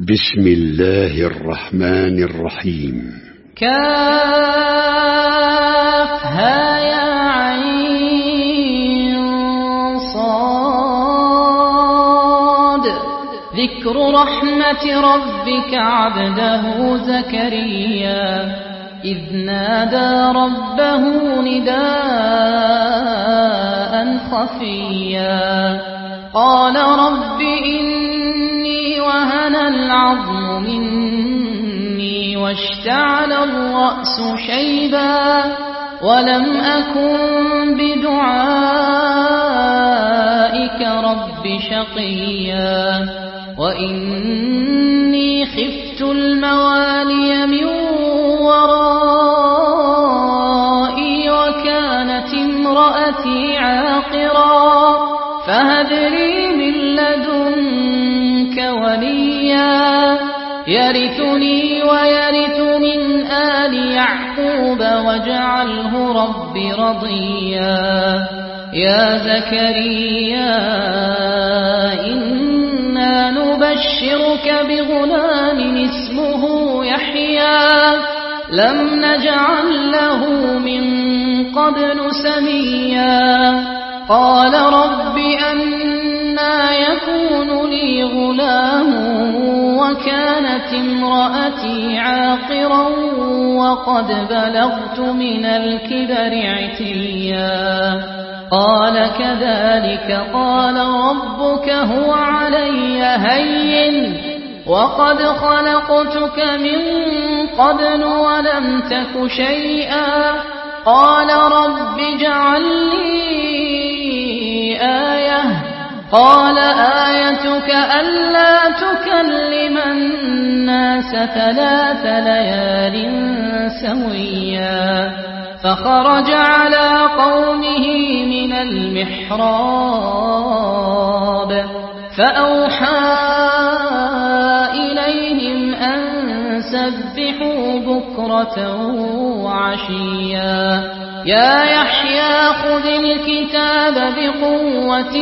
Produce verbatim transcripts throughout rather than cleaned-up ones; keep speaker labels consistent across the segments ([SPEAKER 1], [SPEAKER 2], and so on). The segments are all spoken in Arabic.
[SPEAKER 1] بسم الله الرحمن الرحيم.
[SPEAKER 2] كافها يا عين صاد. ذكر رحمة ربك عبده زكريا إذ نادى ربه نداء خفيا قال رب إني وهن العظم مني واشتعل الرأس شيبا ولم أكن بدعائك رب شقيا وإني خفت الموالي من ورائي وكانت امرأتي عاقرا فهب لي من لدنك وليا يرثني ويرث من آل يعقوب واجعله رب رضيا. يا زكريا إنا نبشرك بغلام اسمه يحيى لم نجعل له من قبل سميا قال رب أنى يكون لي غلام وكانت امرأتي عاقرا وقد بلغت من الكبر عتيا قال كذلك قال ربك هو علي هين وقد خلقتك من قبل ولم تك شيئا قال رب اجعل لي آية قال آيتك ألا تكلم الناس ثلاث ليال سويا فخرج على قومه من المحراب فأوحى إليهم أن سبحوا بكرة وعشيا يا يحيى خذ الكتاب بقوة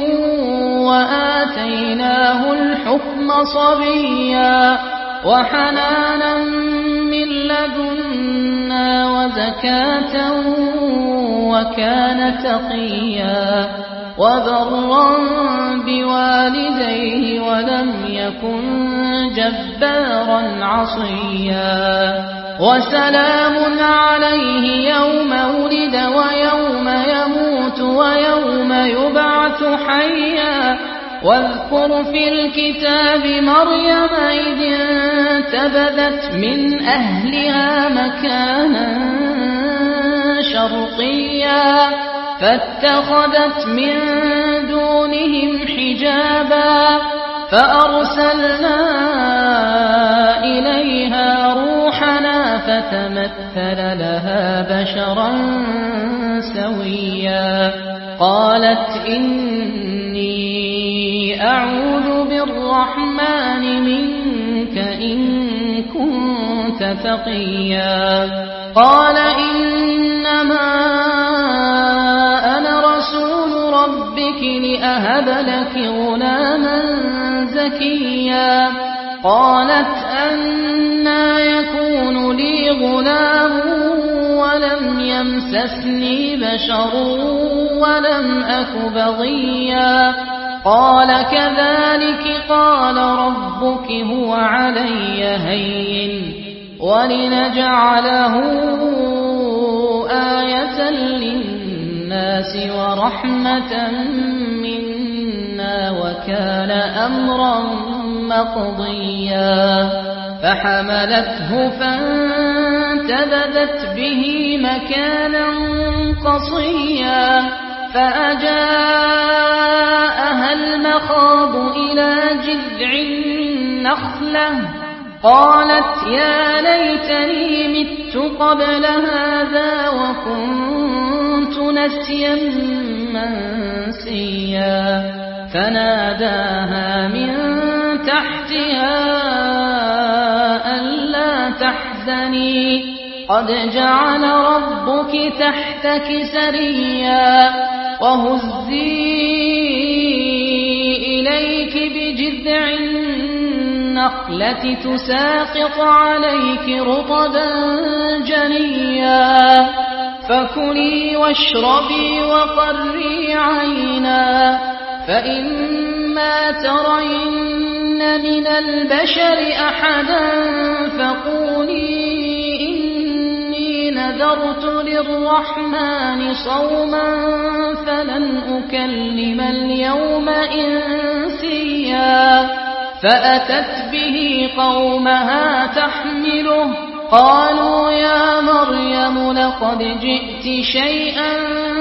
[SPEAKER 2] وآتيناه الحكم صبيا وحنانا من لدنا وزكاة وكان تقيا وبرا بوالديه ولم يكن جبارا عصيا وسلام عليه يوم ولد ويوم يموت ويوم يبعث حيا واذكر في الكتاب مريم إذ انتبذت من أهلها مكانا شرقيا فاتخذت من دونهم حجابا فأرسلنا إليها روحنا فتمثل لها بشرا سويا قالت إني أعوذ بالرحمن منك إن كنت تقيا قال إنما أنا رسول ربك لأهب لك غلاما زكيا قالت أنى يكون لي غلام ولم يمسسني بشر ولم أك بغيا قال كذلك قال ربك هو علي هين ولنجعله آية للناس ورحمة منا وكان أمرا مقضيا فحملته فانتبذت به مكانا قصيا فأجاءها المخاض إلى جذع النخلة قالت يا ليتني مت قبل هذا وكنت نسيا منسيا فناداها من تحتها ألا تحزني قد جعل ربك تحتك سريا وهزي إليك بجذع النخلة تساقط عليك رطبا جنيا فكلي واشربي وقري عينا فإما ترين من البشر أحدا فقولي إني نذرت للرحمن صوما فلن أكلم اليوم إنسيا فأتت به قومها تحمله قالوا يا مريم لقد جئت شيئا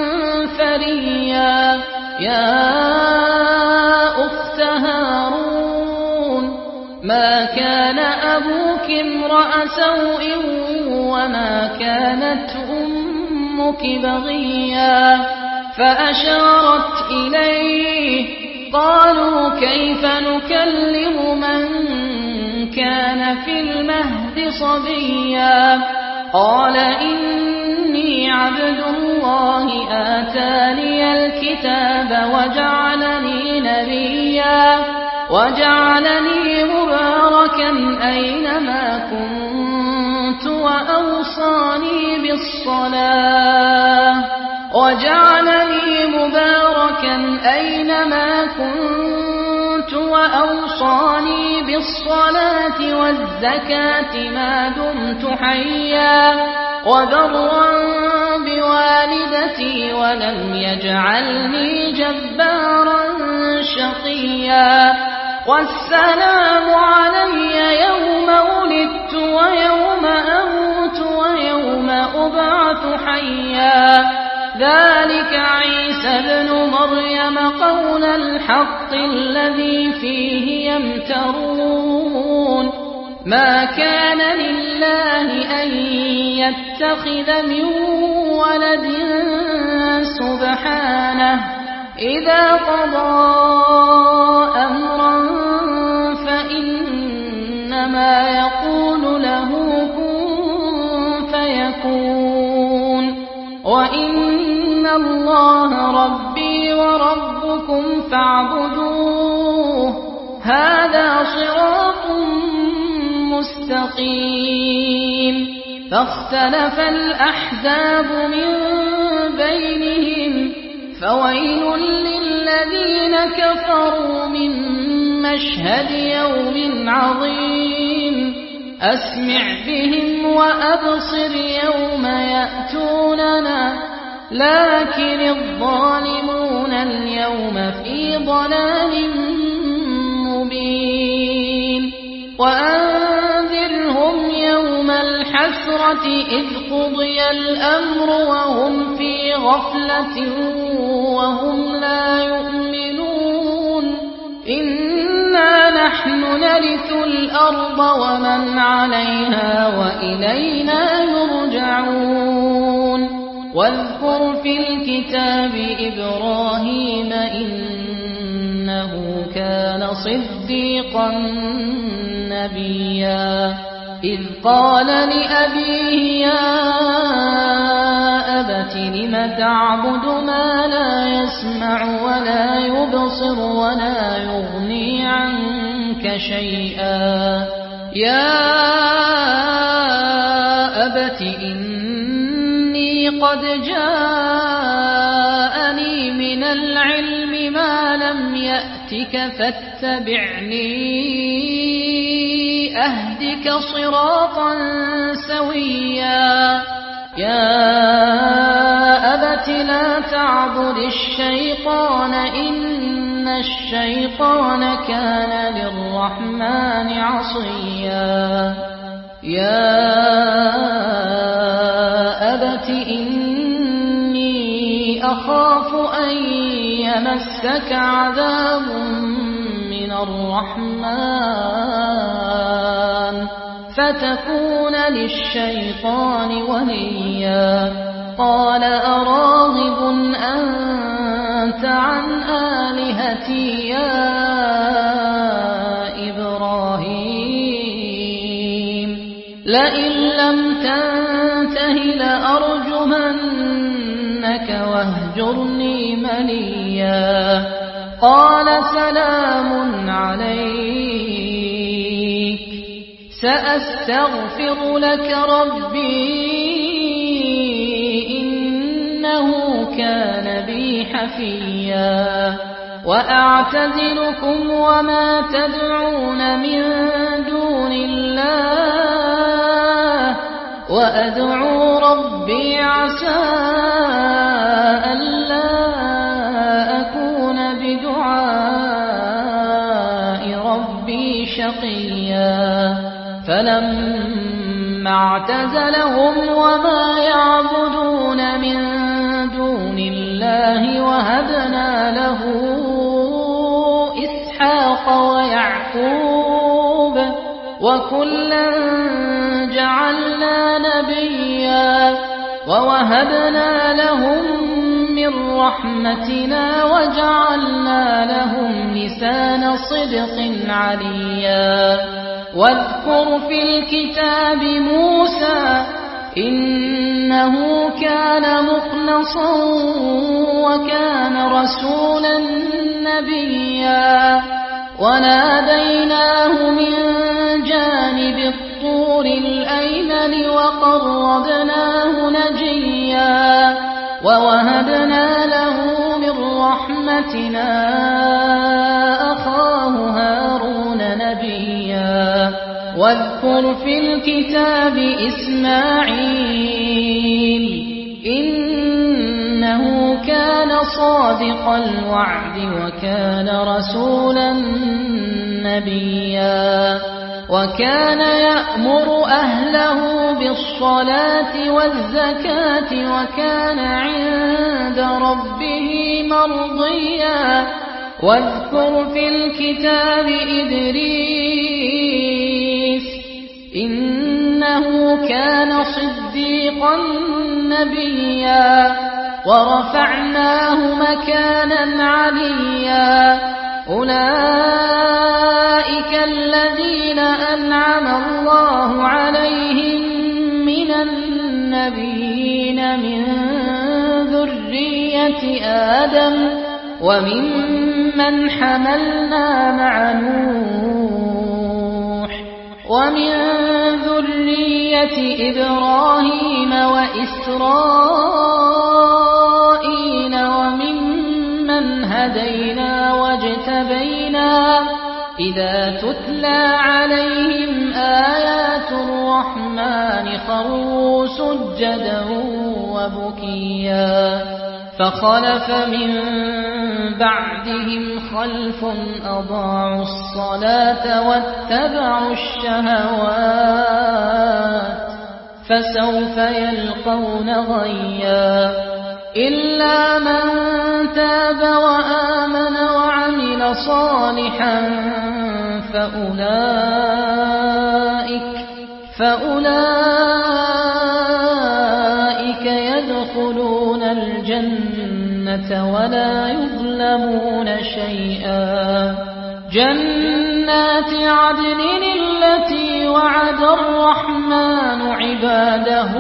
[SPEAKER 2] فريا يا أخت هارون ما كان أبوك امرأ سوء وما كانت أمك بغيا فأشارت إليه قالوا كيف نكلم من كان في المهد صبيا قال إني عبد الله آتاني الكتاب وجعلني نبيا وجعلني مباركا أينما كنت وأوصاني بالصلاة وجعلني مباركا أينما كنت وأوصاني بالصلاة والزكاة ما دمت حيا وبرا بوالدتي ولم يجعلني جبارا شقيا والسلام علي يوم ولدت ويوم أموت ويوم أبعث حيا ذلك عيسى ابن مريم قول الحق الذي فيه يمترون ما كان لله أن يتخذ من ولد سبحانه إذا قضى أمرا فإنما يقول له كن فيكون وإن الله ربي وربكم فاعبدوه هذا صراط مستقيم فاختلف الأحزاب من بينهم فويل للذين كفروا من مشهد يوم عظيم أسمع بهم وأبصر يوم يأتوننا لكن الظالمون اليوم في ضلال مبين وأنذرهم يوم الحسرة إذ قضي الأمر وهم في غفلة وهم لا يؤمنون إنا نحن نرث الأرض ومن عليها وإلينا يرجعون واذكر في الكتاب إبراهيم إنه كان صديقا نبيا إذ قال لأبيه يا أبت لم تعبد ما لا يسمع ولا يبصر ولا يغني عنك شيئا يا أبت إني قد جاءني من العلم ما لم يأتك فاتبعني أهدك صراطا سويا يا أبت لا تعبد الشيطان إن الشيطان كان للرحمن عصيا يا أبت إني أخاف أن يمسك عذاب من الرحمن فتكون للشيطان وليا قال أراغب أنت عن آلهتي يا إبراهيم لئن لم تنته لأرجمنك واهجرني مليا قال سلام عليك سأستغفر لك ربي إنه كان بي حفيا وأعتزلكم وما تدعون من دون الله وأدعو ربي عسى ألا أكون بدعاء ربي شقيا فلما اعتزلهم وما يعبدون من دون الله وهبنا له إسحاق ويعقوب وكلا جعلنا نبيا ووهبنا لهم من رحمتنا وجعلنا لهم لسان صدق عليا واذكر في الكتاب موسى إنه كان مخلصا وكان رسولا نبيا وناديناه من جانب الطور الأيمن وقربناه نجيا ووهبنا له من رحمتنا أخاه هارون نبيا واذكر في الكتاب إسماعيل إنه كان صادق الوعد وكان رسولا نبيا وكان يأمر أهله بالصلاة والزكاة وكان عند ربه مرضيا واذكر في الكتاب إدريس إنه كان صديقا نبيا ورفعناه مكانا عليا أولئك الذين أنعم الله عليهم من النبيين من ذرية آدم وممن حملنا مع نوح ومن ذرية إبراهيم وإسرائيل وممن هدينا واجتبينا إذا تتلى عليهم آيات الرحمن خروا سجدا وبكيا فخلف من بعدهم خلف أضاعوا الصلاة واتبعوا الشهوات فسوف يلقون غيا إلا من تاب وآمن وعمل صالحا فأولئك فأولئك يدخلون الجنة ولا يظلمون شيئا جنات عدن التي وعد الرحمن عباده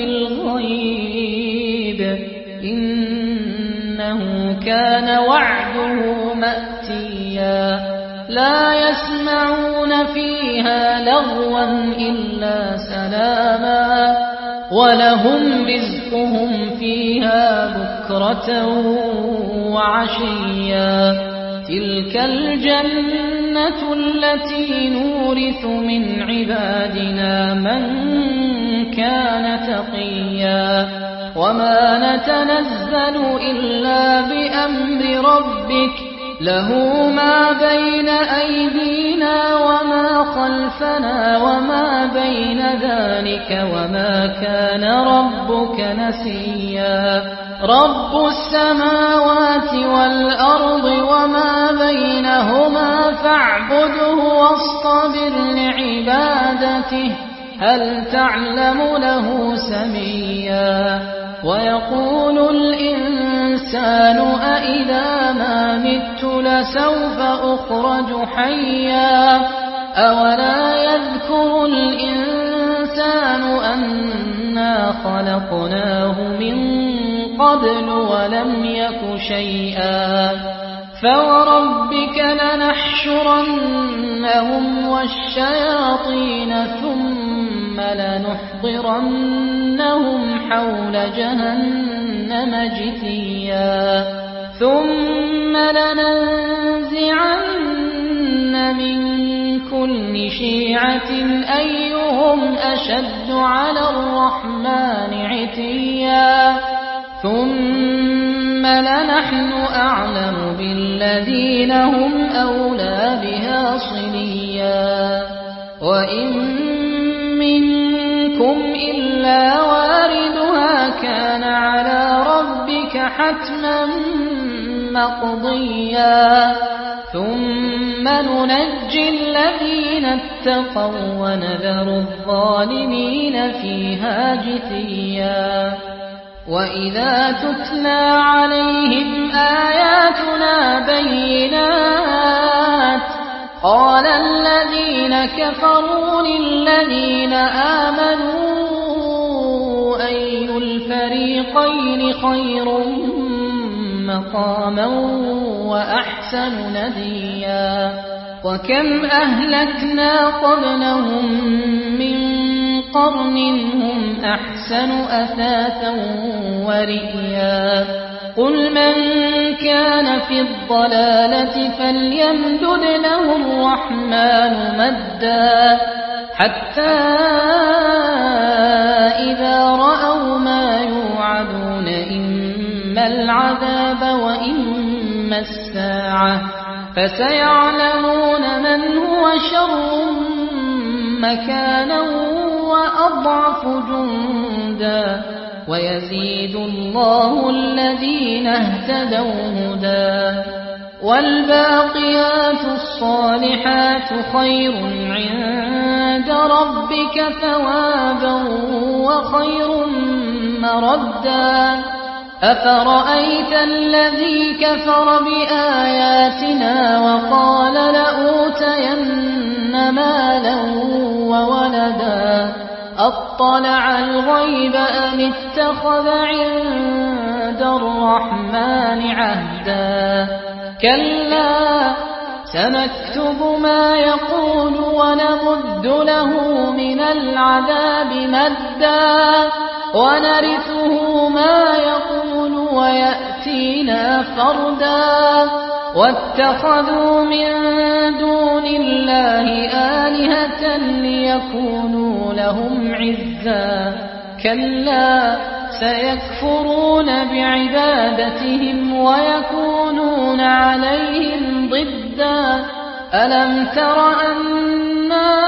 [SPEAKER 2] بالغيب إنه كان وعده مأتيا لا يسمعون فيها لغوا إلا سلاما ولهم رزقهم فيها بكرة وعشيا تلك الجنة التي نورث من عبادنا من كان تقيا وما نتنزل إلا بأمر ربك له ما بين أيدينا وما خلفنا وما بين ذلك وما كان ربك نسيا رب السماوات والأرض وما بينهما فاعبده واصطبر لعبادته هل تعلم له سميا ويقول الإنسان أإذا ما مت لسوف أخرج حيا أولا يذكر الإنسان أنا خلقناه من قبل ولم يك شيئا فوربك لنحشرنهم والشياطين ثم لنحضرنهم حول جهنم جثيا ثم لننزعن من كل شيعة أيهم أشد على الرحمن عتيا ثم لنحن أعلم بالذين هم أولى بها صليا وإن منكم إلا واردها كان على ربك حتما مقضيا ثم ننجي الذين اتقوا ونذر الظالمين فيها جثيا وإذا تتلى عليهم آياتنا بينات قال الذين كفروا للذين آمنوا أي الفريقين خير مقاما وأحسن نديا وكم أهلكنا قبلهم من قرن هم أحسن أثاثا ورئيا قل من كان في الضلالة فليمدد له الرحمن مدا حتى إذا رأوا ما يوعدون إما العذاب وإما الساعة فسيعلمون من هو شر مكانا وأضعف جندا ويزيد الله الذين اهتدوا هدى والباقيات الصالحات خير عند ربك ثوابا وخير مردا أفرأيت الذي كفر بآياتنا وقال لأوتين مالا وولدا أطلع الغيب أم اتخذ عند الرحمن عهدا كلا سنكتب ما يقول ونمد له من العذاب مدا ونرثه ما يقول ويأتينا فردا واتخذوا من دون الله آلهة ليكونوا لهم عزا كلا سيكفرون بعبادتهم ويكونون عليهم ضدا ألم تر أنا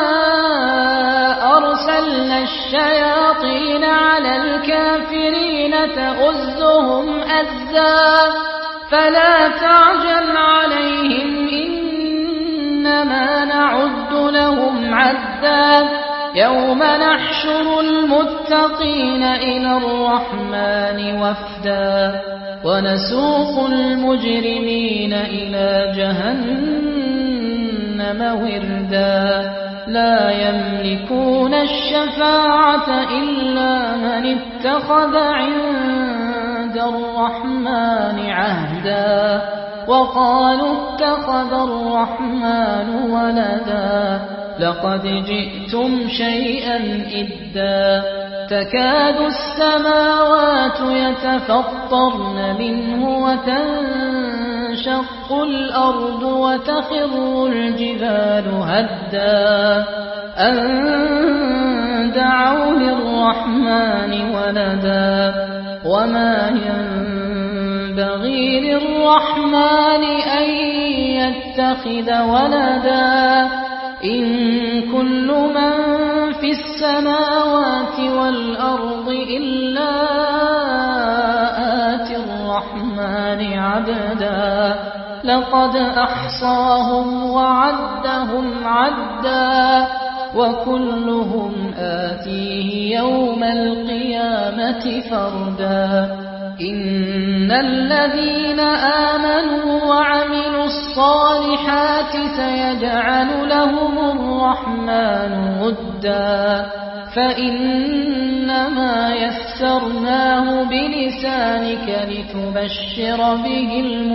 [SPEAKER 2] أرسلنا الشياطين على الكافرين تؤزهم أزا فلا تعجل عليهم إنما نعد لهم عدا يوم نحشر المتقين إلى الرحمن وفدا ونسوق المجرمين إلى جهنم وردا لا يملكون الشفاعة إلا من اتخذ عند الرحمن عهدا وقالوا اتخذ الرحمن ولدا لقد جئتم شيئا إدا تكاد السماوات يتفطرن منه وتنشق الأرض وتخر الجبال هدا أن دعوا للرحمن ولدا وما ينبغي للرحمن أن يتخذ ولدا إن كل من في السماوات والأرض إلا آتي الرحمن عبدا لقد أحصاهم وعدهم عدا وكلهم آتيه يوم القيامة فردا إن الذين آمنوا وعملوا الصالحات سيجعل لهم الرحمن ودا فإنما يسرناه بلسانك لتبشر به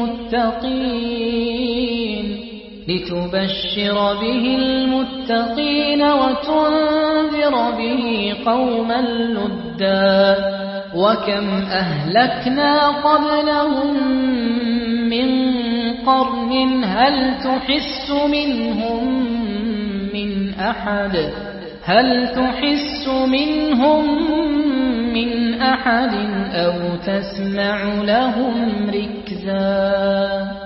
[SPEAKER 2] المتقين لتبشر به المتقين وتنذر به قوما لدا وكم أهلكنا قبلهم من قرن هل تحس منهم من أحد هل تحس منهم من أحد أو تسمع لهم ركزا